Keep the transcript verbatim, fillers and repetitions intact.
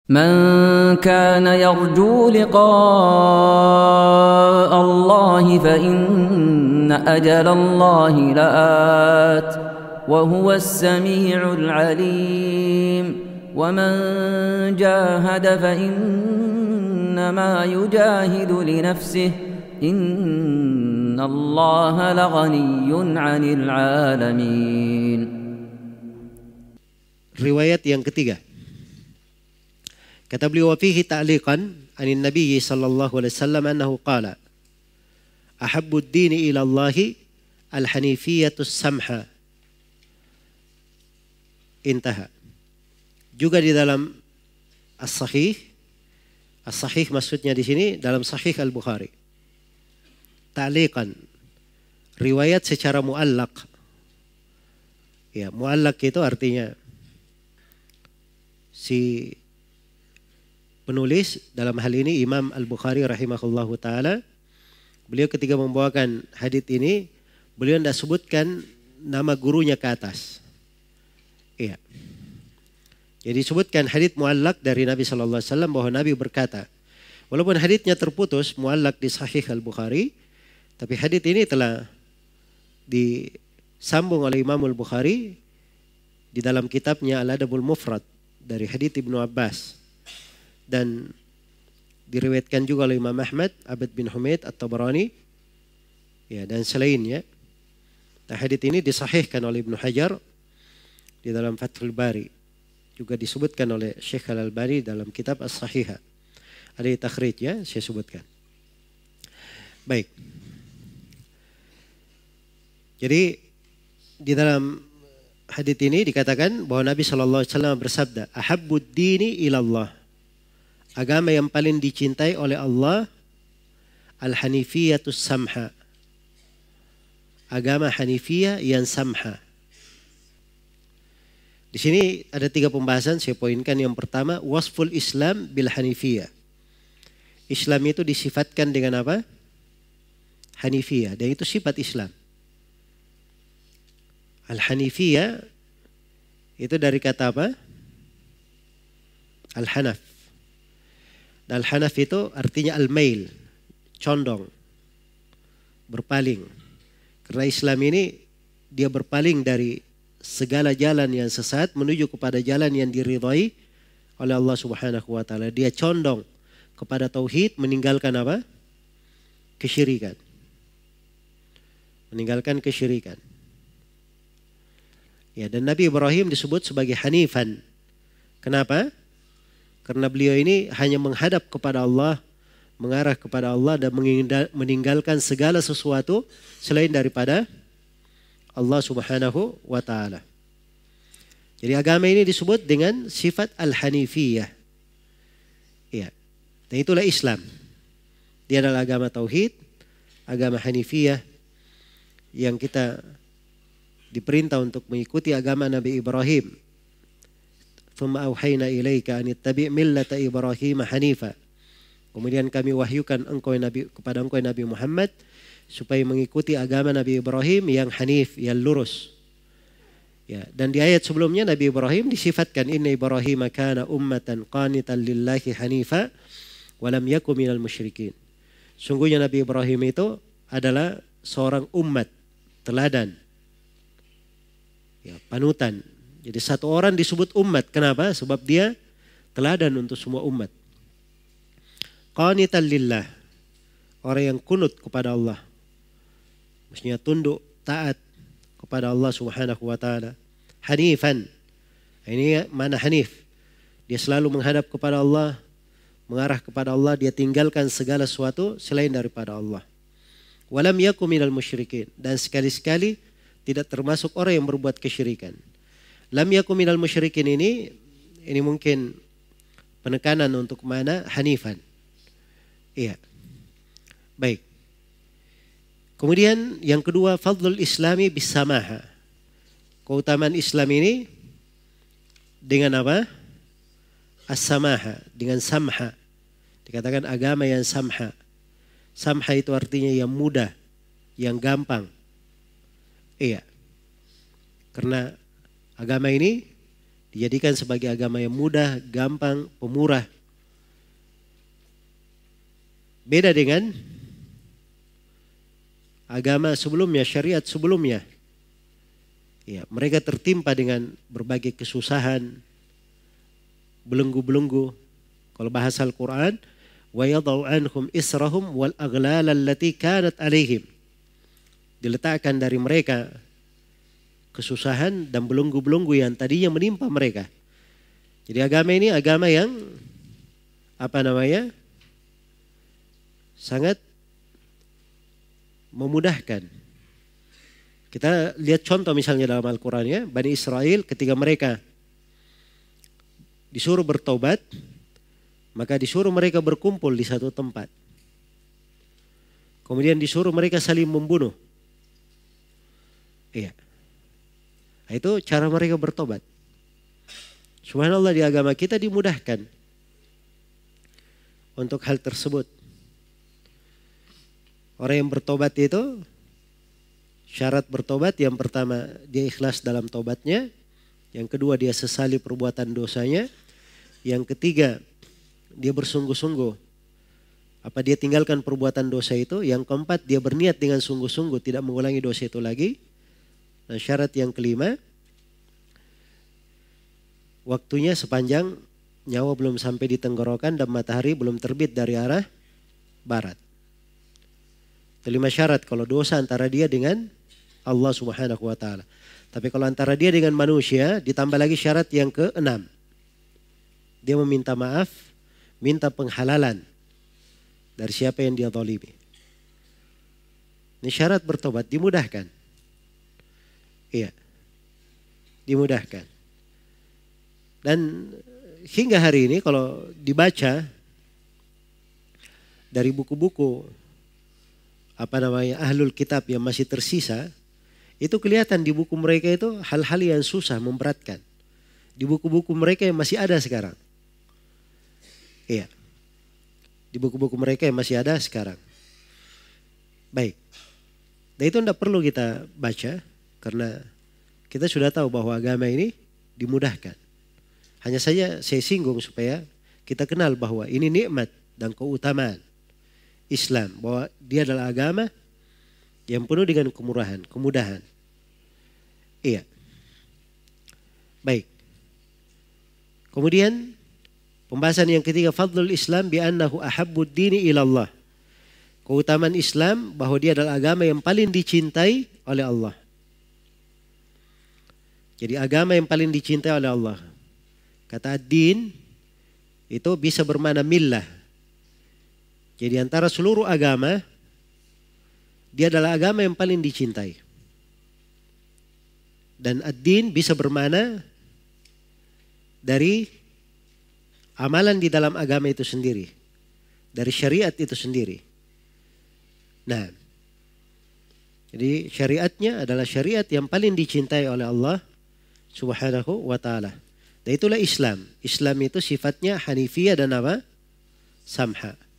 من كان يرجو لقاء الله فإن أجل الله لآت وهو السميع العليم ومن جاهد فإنما يجاهد لنفسه إن الله لغني عن العالمين. Riwayat yang ketiga. Kata beliau, fihi ta'liqan anin Nabi sallallahu alaihi wasallam annahu qala ahabbud dini ila Allahi al-hanifiyatus samha. Intaha. Juga di dalam as-sahih, as-sahih maksudnya di sini dalam sahih Al-Bukhari. Ta'liqan, riwayat secara muallaq. Ya, muallaq itu artinya si penulis, dalam hal ini Imam Al-Bukhari rahimahullahu ta'ala, beliau ketika membawakan hadits ini, beliau tidak sebutkan nama gurunya ke atas. Iya. Jadi sebutkan hadits muallaq dari Nabi sallallahu alaihi wasallam bahwa Nabi berkata, walaupun haditsnya terputus muallaq di Sahih Al-Bukhari, tapi hadits ini telah disambung oleh Imam Al-Bukhari di dalam kitabnya Al-Adabul Mufrad dari hadits Ibnu Abbas. Dan diriwayatkan juga oleh Imam Ahmad, Abd bin Humaid At-Tabarani, ya, dan selainnya. Nah, hadits ini disahihkan oleh Ibnu Hajar di dalam Fathul Bari. Juga disebutkan oleh Syekh Al-Albani dalam kitab As-Sahihah. Ada takhrij, ya, saya sebutkan. Baik. Jadi di dalam hadits ini dikatakan bahwa Nabi sallallahu alaihi wasallam bersabda, ahabbud dini ilallah. Agama yang paling dicintai oleh Allah al-hanifiyatus samha. Agama Hanifiyah yang samha. Di sini ada tiga pembahasan saya poinkan. Yang pertama, wasful Islam bil Hanifiyah. Islam itu disifatkan dengan apa? Hanifiyah, dan itu sifat Islam. Al-Hanifiyah itu dari kata apa? Al-Hanaf. Al-Hanaf itu artinya al-mail, condong, berpaling. Karena Islam ini dia berpaling dari segala jalan yang sesat menuju kepada jalan yang diridhai oleh Allah Subhanahu wa taala. Dia condong kepada tauhid, meninggalkan apa? Kesyirikan. Meninggalkan kesyirikan. Ya, dan Nabi Ibrahim disebut sebagai Hanifan. Kenapa? Karena beliau ini hanya menghadap kepada Allah, mengarah kepada Allah, dan meninggalkan segala sesuatu selain daripada Allah Subhanahu wa taala. Jadi agama ini disebut dengan sifat al-hanifiyah. Ya. Dan itulah Islam. Dia adalah agama tauhid, agama hanifiyah yang kita diperintah untuk mengikuti agama Nabi Ibrahim. Tsumma auhayna ilaika an ittabi' millata Ibrahim hanifa. Kemudian kami wahyukan engkau Nabi kepada engkau Nabi Muhammad supaya mengikuti agama Nabi Ibrahim yang hanif, yang lurus. Ya, dan di ayat sebelumnya Nabi Ibrahim disifatkan inna Ibrahim kana ummatan qanitan lillahi hanifa wa lam yakun minal musyrikin. Sungguhnya Nabi Ibrahim itu adalah seorang umat teladan. Ya, panutan. Jadi satu orang disebut umat. Kenapa? Sebab dia teladan untuk semua umat. Qanitan lillah. Orang yang kunut kepada Allah. Maksudnya tunduk, taat kepada Allah Subhanahu wa taala. Hanifan. Ini mana hanif? Dia selalu menghadap kepada Allah, mengarah kepada Allah, dia tinggalkan segala sesuatu selain daripada Allah. Walam yakum minal musyrikin. Dan sekali-sekali tidak termasuk orang yang berbuat kesyirikan. Lam yakum minal musyrikin ini ini mungkin penekanan untuk mana hanifan. Iya. Baik. Kemudian yang kedua, fadlul islami bisamaha. Keutamaan Islam ini dengan apa? As-samaha, dengan samha. Dikatakan agama yang samha. Samha itu artinya yang mudah, yang gampang. Iya. Karena agama ini Dijadikan sebagai agama yang mudah, gampang, pemurah. Beda dengan agama sebelumnya, syariat sebelumnya. Ya, mereka tertimpa dengan berbagai kesusahan, belenggu-belenggu. Kalau bahasa Al-Quran, wa yadau anhum israhum wal aghlal allati kanat alaihim. Diletakkan dari mereka kesusahan dan belenggu-belenggu yang tadinya menimpa mereka. Jadi agama ini agama yang apa namanya? Sangat memudahkan. Kita lihat contoh misalnya dalam Al-Quran ya, Bani Israel ketika mereka disuruh bertobat, maka disuruh mereka berkumpul di satu tempat. Kemudian disuruh mereka saling membunuh. Iya. Itu cara mereka bertobat. Subhanallah, di agama kita dimudahkan untuk hal tersebut. Orang yang bertobat itu, syarat bertobat yang pertama dia ikhlas dalam tobatnya, yang kedua dia sesali perbuatan dosanya, yang ketiga dia bersungguh-sungguh apa dia tinggalkan perbuatan dosa itu, yang keempat dia berniat dengan sungguh-sungguh tidak mengulangi dosa itu lagi, dan syarat yang kelima waktunya sepanjang nyawa belum sampai di tenggorokan dan matahari belum terbit dari arah barat. Itu lima syarat kalau dosa antara dia dengan Allah Subhanahu wa taala. Tapi kalau antara dia dengan manusia ditambah lagi syarat yang keenam. Dia meminta maaf, minta penghalalan dari siapa yang dia zalimi. Ini syarat bertobat dimudahkan. Iya. Dimudahkan. Dan hingga hari ini kalau dibaca dari buku-buku apa namanya ahlul kitab yang masih tersisa, itu kelihatan di buku mereka itu hal-hal yang susah, memberatkan. Di buku-buku mereka yang masih ada sekarang. Iya. Di buku-buku mereka yang masih ada sekarang. Baik. Dan itu tidak perlu kita baca karena kita sudah tahu bahwa agama ini dimudahkan. Hanya saja saya singgung supaya kita kenal bahwa ini nikmat dan keutamaan Islam, bahwa dia adalah agama yang penuh dengan kemurahan, kemudahan. Iya. Baik. Kemudian pembahasan yang ketiga, fadlul Islam bi annahu ahabbud dini ila Allah. Keutamaan Islam bahwa dia adalah agama yang paling dicintai oleh Allah. Jadi agama yang paling dicintai oleh Allah. Kata ad-din itu bisa bermakna millah. Jadi antara seluruh agama, dia adalah agama yang paling dicintai. Dan ad-din bisa bermakna dari amalan di dalam agama itu sendiri. Dari syariat itu sendiri. Nah, jadi syariatnya adalah syariat yang paling dicintai oleh Allah Subhanahu wa ta'ala. Dan itulah Islam. Islam itu sifatnya hanifiyah dan apa? Samha.